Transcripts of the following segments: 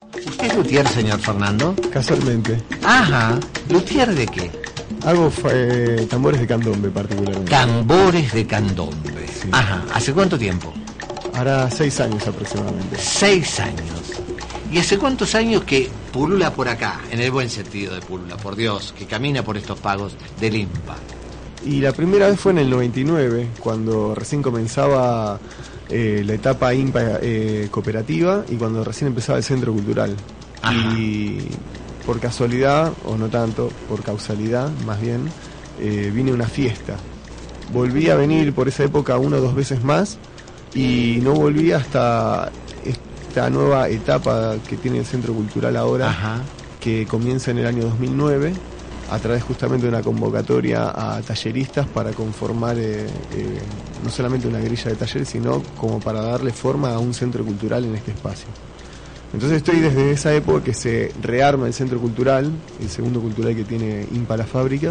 ¿Usted es luthier, señor Fernando? Casualmente. Ajá. ¿Luthier de qué? Hago tambores de candombe particularmente. Tambores de candombe. Sí. Ajá. ¿Hace cuánto tiempo? Hará 6 años aproximadamente. 6 años. ¿Y hace cuántos años que pulula por acá, en el buen sentido de pulula, por Dios, que camina por estos pagos del INPA? Y la primera vez fue en el 99, cuando recién comenzaba la etapa INPA cooperativa y cuando recién empezaba el centro cultural. Ajá. Y por casualidad, o no tanto, por causalidad más bien, vine a una fiesta. Volví a venir por esa época 1 o 2 veces más y no volví hasta esta nueva etapa que tiene el centro cultural ahora. Ajá. Que comienza en el año 2009 a través justamente de una convocatoria a talleristas para conformar no solamente una grilla de talleres, sino como para darle forma a un centro cultural en este espacio. Entonces estoy desde esa época que se rearma el centro cultural, el segundo cultural que tiene INPA La Fábrica,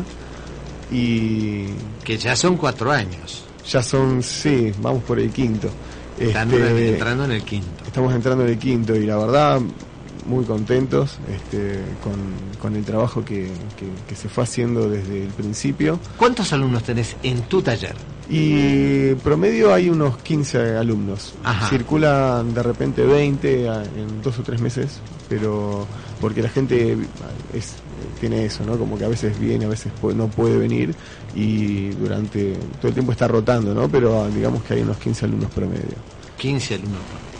y Que ya son 4 años. ya son, sí, vamos por el quinto. Están entrando en el quinto. Estamos entrando en el quinto y la verdad muy contentos con el trabajo que se fue haciendo desde el principio. ¿Cuántos alumnos tenés en tu taller? Y promedio hay unos 15 alumnos. Ajá. Circulan de repente 20 en 2 o 3 meses, pero porque la gente tiene eso, ¿no? Como que a veces viene, a veces no puede venir y durante todo el tiempo está rotando, ¿no? Pero digamos que hay unos 15 alumnos promedio. 15 alumnos.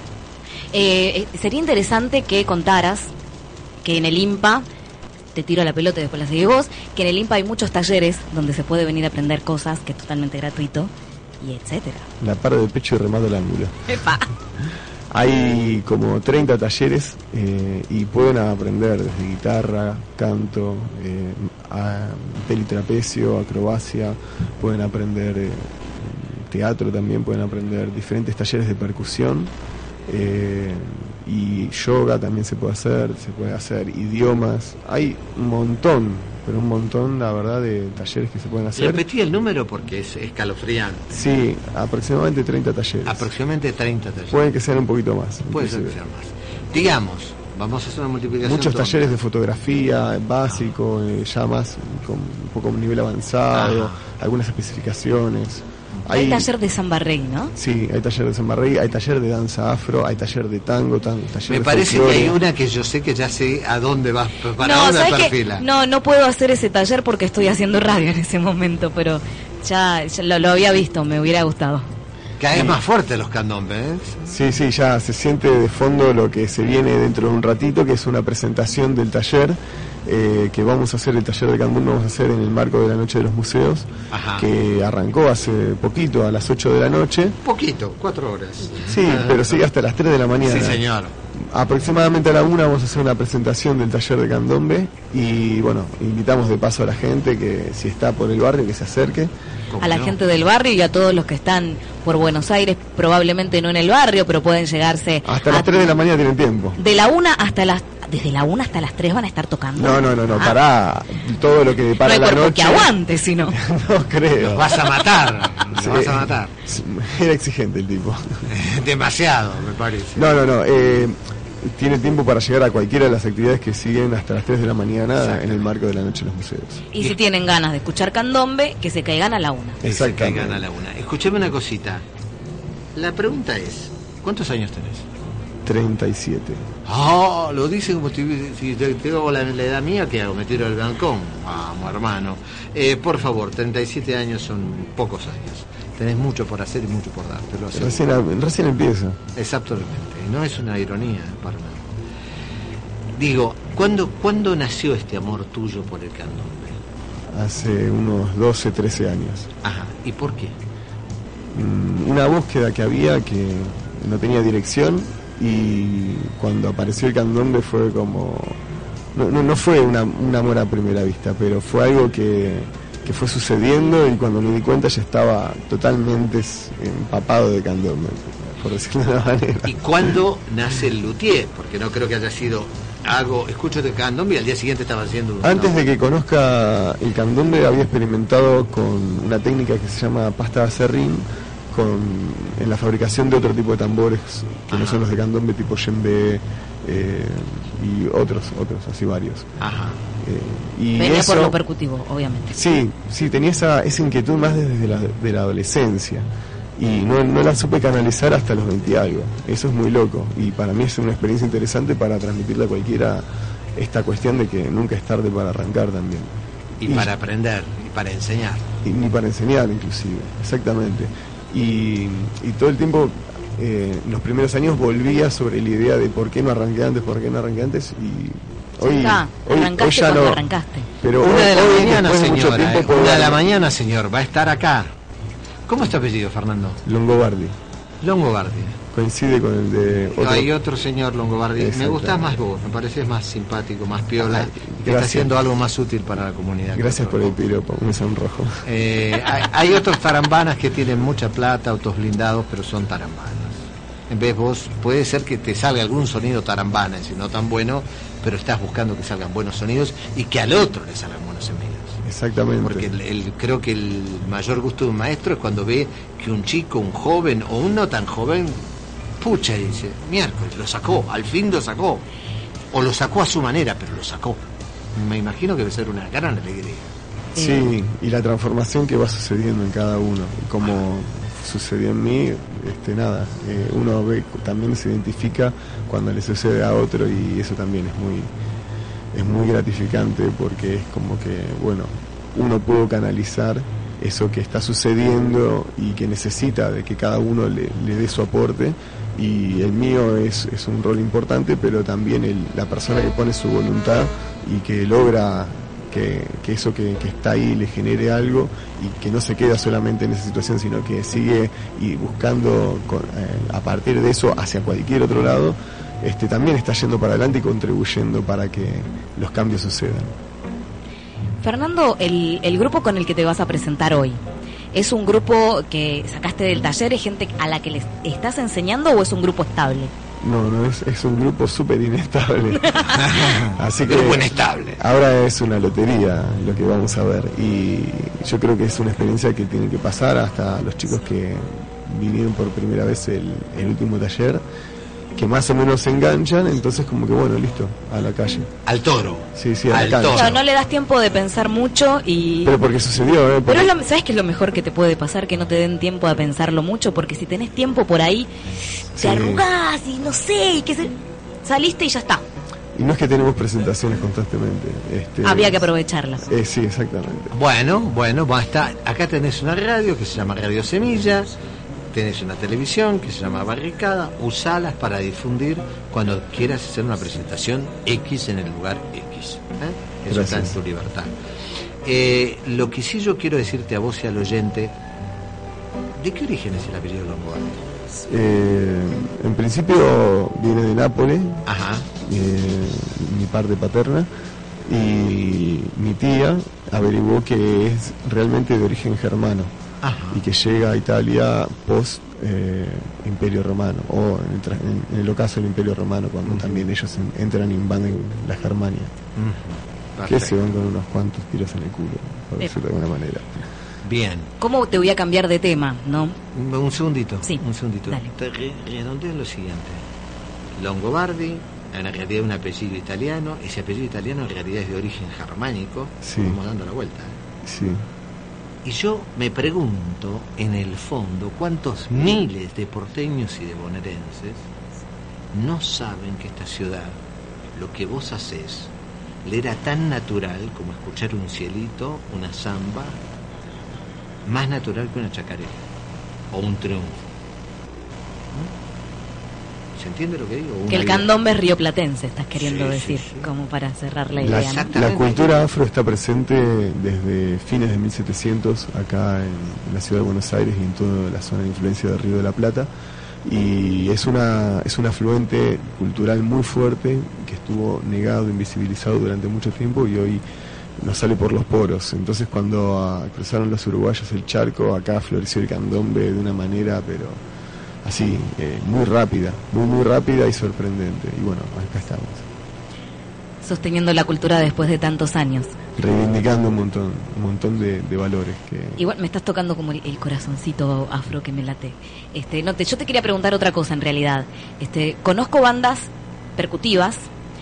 Sería interesante que contaras que en el INPA, te tiro la pelota y después la seguís vos, que en el INPA hay muchos talleres donde se puede venir a aprender cosas, que es totalmente gratuito, y etcétera. La paro de pecho y remado el ángulo. ¡Epa! Hay como 30 talleres y pueden aprender desde guitarra, canto, pelitrapecio, acrobacia, pueden aprender teatro también, pueden aprender diferentes talleres de percusión. Y yoga también se puede hacer idiomas, hay un montón, pero un montón la verdad de talleres que se pueden hacer. Repetí el número porque es escalofriante. Sí, aproximadamente 30 talleres. Aproximadamente 30 talleres. Pueden que sean un poquito más. Puede ser que sean más. Digamos, vamos a hacer una multiplicación. Muchos tonta. talleres de fotografía básico, ya más con un poco un nivel avanzado, algunas especificaciones. Hay taller de samba rey, ¿no? Sí, hay taller de samba rey, hay taller de danza afro, hay taller de tango, taller Me de parece folclore. que hay una que yo sé que ya sé a dónde vas, para No, dónde ¿sabes qué? perfila. No puedo hacer ese taller porque estoy haciendo radio en ese momento, pero ya lo había visto, me hubiera gustado. Cada vez más fuerte los candombes, ¿eh? Sí, ya se siente de fondo lo que se viene dentro de un ratito, que es una presentación del taller, que vamos a hacer, el taller de candombe vamos a hacer en el marco de la Noche de los Museos, Ajá. que arrancó hace poquito, a las 8 de la noche. Poquito, 4 horas. Sí, pero sigue hasta las 3 de la mañana. Sí, señor. Aproximadamente a la 1 vamos a hacer una presentación del taller de candombe y bueno, invitamos de paso a la gente que si está por el barrio que se acerque. A la gente del barrio y a todos los que están por Buenos Aires, probablemente no en el barrio, pero pueden llegarse Hasta las 3 de la mañana tienen tiempo. de la 1 hasta las desde la 1 hasta las 3 van a estar tocando. No, para todo lo que No depara hay la cuerpo noche. que aguante, sino. No creo. Los vas a matar, Sí. los vas a matar. Era exigente el tipo. Demasiado, me parece. No. Tiene tiempo para llegar a cualquiera de las actividades que siguen hasta las 3 de la mañana. Exacto. En el marco de la Noche de los Museos. Y si tienen ganas de escuchar candombe, que se caigan a la 1. Que se Exactamente. caigan a la 1. Escúchame una cosita. La pregunta es, ¿cuántos años tenés? 37. Lo dice como si tengo la edad mía, ¿qué hago? Me tiro del balcón. Vamos, hermano. Por favor, 37 años son pocos años. Tenés mucho por hacer y mucho por dar. Te lo aseguro. Recién empieza. Exactamente. No es una ironía para nada. Digo, ¿cuándo nació este amor tuyo por el candombe? Hace unos 12, 13 años. Ajá. ¿Y por qué? Una búsqueda que había que no tenía dirección y cuando apareció el candombe fue como... No fue un amor a primera vista, pero fue algo que fue sucediendo y cuando me di cuenta ya estaba totalmente empapado de candombe, por decirlo de una manera. ¿Y cuándo nace el luthier? Porque no creo que haya sido escucho de candombe y al día siguiente estaba haciendo... Antes de que conozca el candombe había experimentado con una técnica que se llama pasta de acerrín en la fabricación de otro tipo de tambores que no son los de candombe, tipo djembe, y otros así varios. Ajá. Y Venía eso, por lo percutivo, obviamente. Sí, tenía esa inquietud más desde de la adolescencia. Y no la supe canalizar hasta los 20 y algo. Eso es muy loco. Y para mí es una experiencia interesante para transmitirle a cualquiera esta cuestión de que nunca es tarde para arrancar también. Y para aprender, y para enseñar. Ni para enseñar, inclusive. Exactamente. Y todo el tiempo, en los primeros años, volvía sobre la idea de por qué no arranqué antes. Y hoy ya no. Arrancaste. Pero una de la mañana, después de mucho señora. tiempo, Una de la mañana, señor. Va a estar acá. ¿Cómo es tu apellido, Fernando? Longobardi. Longobardi. Coincide con el de otro. Hay otro señor Longobardi. Me gustás más vos, me pareces más simpático, más piola, que está haciendo algo más útil para la comunidad. Gracias por el piropo, me sonrojo. Hay otros tarambanas que tienen mucha plata, autos blindados, pero son tarambanas. En vez vos, puede ser que te salga algún sonido tarambana, si no tan bueno, pero estás buscando que salgan buenos sonidos y que al otro le salgan buenos sonidos. Exactamente. Porque creo que el mayor gusto de un maestro es cuando ve que un chico, un joven o un no tan joven, pucha, y dice, miércoles, lo sacó, al fin lo sacó. O lo sacó a su manera, pero lo sacó. Me imagino que debe ser una gran alegría. Sí, y la transformación que va sucediendo en cada uno. Como sucedió en mí, uno ve, también se identifica cuando le sucede a otro, y eso también es muy gratificante, porque es como que, bueno, uno pudo canalizar eso que está sucediendo y que necesita de que cada uno le dé su aporte, y el mío es un rol importante, pero también la persona que pone su voluntad y que logra que eso que está ahí le genere algo, y que no se queda solamente en esa situación, sino que sigue y buscando a partir de eso hacia cualquier otro lado, también está yendo para adelante y contribuyendo para que los cambios sucedan. Fernando, el grupo con el que te vas a presentar hoy, ¿es un grupo que sacaste del taller? ¿Es gente a la que les estás enseñando o es un grupo estable? No, es un grupo súper inestable. Así que grupo inestable. Ahora es una lotería lo que vamos a ver, y yo creo que es una experiencia que tienen que pasar hasta los chicos que vinieron por primera vez el último taller, que más o menos se enganchan, entonces como que bueno, listo, a la calle. Al toro. Sí, a al la calle. Claro, no le das tiempo de pensar mucho y... Pero porque sucedió, Pero ¿sabes qué es lo mejor que te puede pasar? Que no te den tiempo de pensarlo mucho, porque si tenés tiempo por ahí, te arrugás y no sé, y saliste y ya está. Y no es que tenemos presentaciones constantemente. Habría que aprovecharlas. Sí, exactamente. Bueno, acá tenés una radio que se llama Radio Semillas, tenés una televisión que se llama Barricada, usalas para difundir cuando quieras hacer una presentación X en el lugar X. Eso está en tu libertad. Lo que sí yo quiero decirte a vos y al oyente, ¿de qué origen es el apellido Longobardi? En principio viene de Nápoles. Ajá. Mi parte paterna, y mi tía averiguó que es realmente de origen germano. Ajá. Y que llega a Italia post Imperio Romano, o en el ocaso del Imperio Romano, cuando también ellos entran y invaden la Germania, que se van con unos cuantos tiros en el culo, por decirlo de alguna manera. Bien. ¿Cómo te voy a cambiar de tema, no? Un segundito. Sí. Un segundito. Dale. Te redondeo lo siguiente. Longobardi, en realidad un apellido italiano. Ese apellido italiano en realidad es de origen germánico. Sí. Vamos dando la vuelta. Sí. Y yo me pregunto, en el fondo, cuántos miles de porteños y de bonaerenses no saben que esta ciudad, lo que vos hacés, le era tan natural como escuchar un cielito, una samba, más natural que una chacarera o un triunfo. ¿No? ¿Se entiende lo que digo? Que el candombe es rioplatense, estás queriendo decir, sí. como para cerrar la idea, ¿no? La cultura afro está presente desde fines de 1700 acá en la ciudad de Buenos Aires y en toda la zona de influencia del Río de la Plata, y es un afluente cultural muy fuerte que estuvo negado, invisibilizado durante mucho tiempo, y hoy nos sale por los poros. Entonces cuando cruzaron los uruguayos el charco, acá floreció el candombe de una manera, pero así, muy rápida, muy rápida y sorprendente. Y bueno, acá estamos. Sosteniendo la cultura después de tantos años. Reivindicando un montón de valores que... Igual me estás tocando como el corazoncito afro que me late. Yo te quería preguntar otra cosa en realidad. Conozco bandas percutivas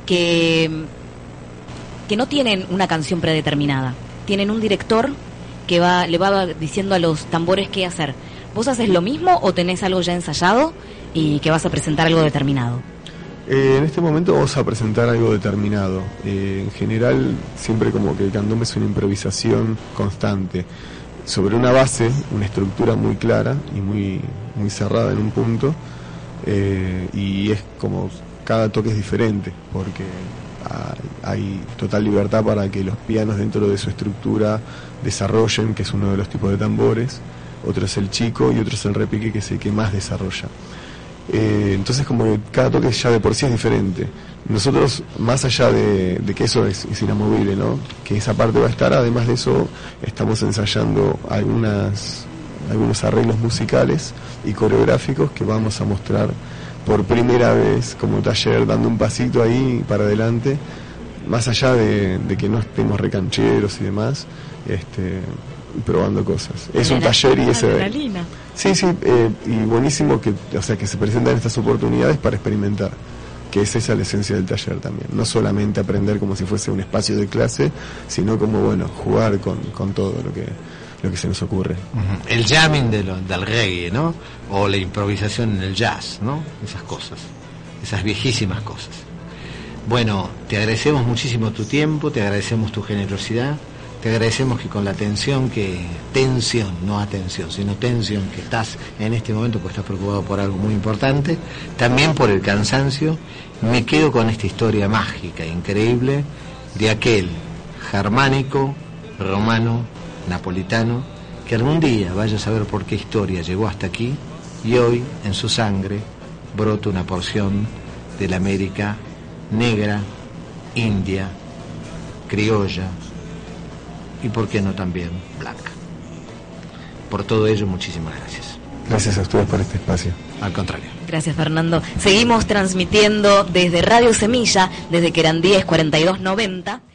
que no tienen una canción predeterminada. Tienen un director que le va diciendo a los tambores qué hacer. ¿Vos haces lo mismo o tenés algo ya ensayado y que vas a presentar algo determinado? En este momento vamos a presentar algo determinado. En general, siempre como que el candombe es una improvisación constante sobre una base, una estructura muy clara y muy cerrada en un punto, y es como cada toque es diferente porque hay total libertad para que los pianos dentro de su estructura desarrollen, que es uno de los tipos de tambores, otro es el chico y otro es el repique, que es el que más desarrolla. Entonces como que cada toque ya de por sí es diferente. Nosotros, más allá de que eso es inamovible, ¿no?, que esa parte va a estar, además de eso estamos ensayando algunos arreglos musicales y coreográficos que vamos a mostrar por primera vez como taller, dando un pasito ahí para adelante, más allá de que no estemos recancheros y demás, probando cosas. Es un taller y ese... Sí, y buenísimo que se presentan estas oportunidades para experimentar, que es esa la esencia del taller también. No solamente aprender como si fuese un espacio de clase, sino como, jugar con todo lo que se nos ocurre. El jamming del reggae, ¿no? O la improvisación en el jazz, ¿no? Esas cosas, esas viejísimas cosas. Bueno, te agradecemos muchísimo tu tiempo, te agradecemos tu generosidad, te agradecemos que con la tensión que estás en este momento, pues estás preocupado por algo muy importante, también por el cansancio, me quedo con esta historia mágica, increíble, de aquel germánico, romano, napolitano, que algún día vaya a saber por qué historia llegó hasta aquí, y hoy en su sangre brota una porción de la América negra, india, criolla, y por qué no también blanca. Por todo ello, muchísimas gracias. Gracias a ustedes por este espacio. Al contrario. Gracias, Fernando. Seguimos transmitiendo desde Radio Semilla, desde Querandíes 4290.